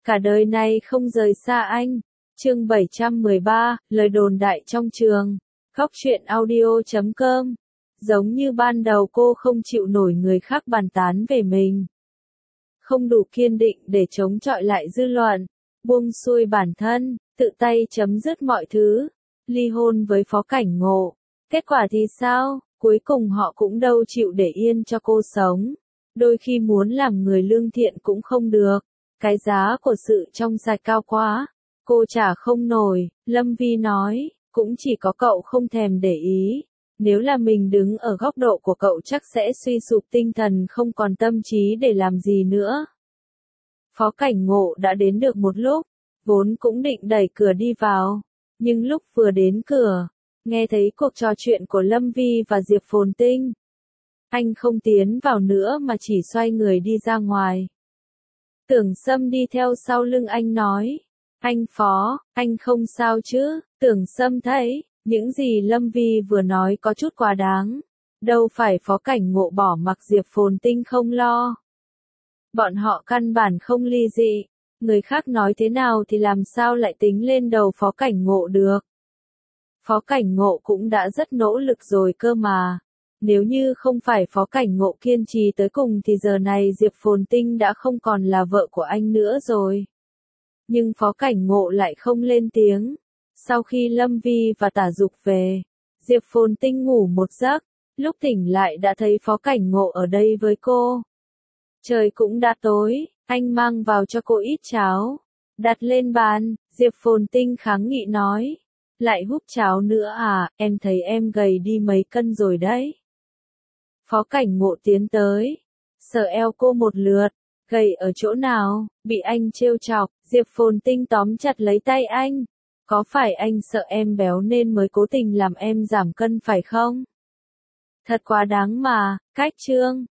cả đời này không rời xa anh. Chương 713, lời đồn đại trong trường. Góc truyện audio.com. Giống như ban đầu cô không chịu nổi người khác bàn tán về mình. Không đủ kiên định để chống chọi lại dư luận, buông xuôi bản thân, tự tay chấm dứt mọi thứ, ly hôn với Phó Cảnh Ngộ. Kết quả thì sao? Cuối cùng họ cũng đâu chịu để yên cho cô sống. Đôi khi muốn làm người lương thiện cũng không được. Cái giá của sự trong sạch cao quá. Cô trả không nổi, Lâm Vi nói, cũng chỉ có cậu không thèm để ý. Nếu là mình đứng ở góc độ của cậu chắc sẽ suy sụp tinh thần không còn tâm trí để làm gì nữa. Phó Cảnh Ngộ đã đến được một lúc, vốn cũng định đẩy cửa đi vào. Nhưng lúc vừa đến cửa, nghe thấy cuộc trò chuyện của Lâm Vi và Diệp Phồn Tinh. Anh không tiến vào nữa mà chỉ xoay người đi ra ngoài. Tưởng Sâm đi theo sau lưng anh nói. Anh Phó, anh không sao chứ? Tưởng Sâm thấy, những gì Lâm Vi vừa nói có chút quá đáng. Đâu phải Phó Cảnh Ngộ bỏ mặc Diệp Phồn Tinh không lo. Bọn họ căn bản không ly dị. Người khác nói thế nào thì làm sao lại tính lên đầu Phó Cảnh Ngộ được. Phó Cảnh Ngộ cũng đã rất nỗ lực rồi cơ mà. Nếu như không phải Phó Cảnh Ngộ kiên trì tới cùng thì giờ này Diệp Phồn Tinh đã không còn là vợ của anh nữa rồi. Nhưng Phó Cảnh Ngộ lại không lên tiếng. Sau khi Lâm Vi và Tả Dục về, Diệp Phồn Tinh ngủ một giấc, lúc tỉnh lại đã thấy Phó Cảnh Ngộ ở đây với cô. Trời cũng đã tối, anh mang vào cho cô ít cháo. Đặt lên bàn, Diệp Phồn Tinh kháng nghị nói. Lại húp cháo nữa à, em thấy em gầy đi mấy cân rồi đấy. Phó Cảnh Ngộ tiến tới, sờ eo cô một lượt, gầy ở chỗ nào, bị anh trêu chọc, Diệp Phồn Tinh tóm chặt lấy tay anh. Có phải anh sợ em béo nên mới cố tình làm em giảm cân phải không? Thật quá đáng mà, cách chương.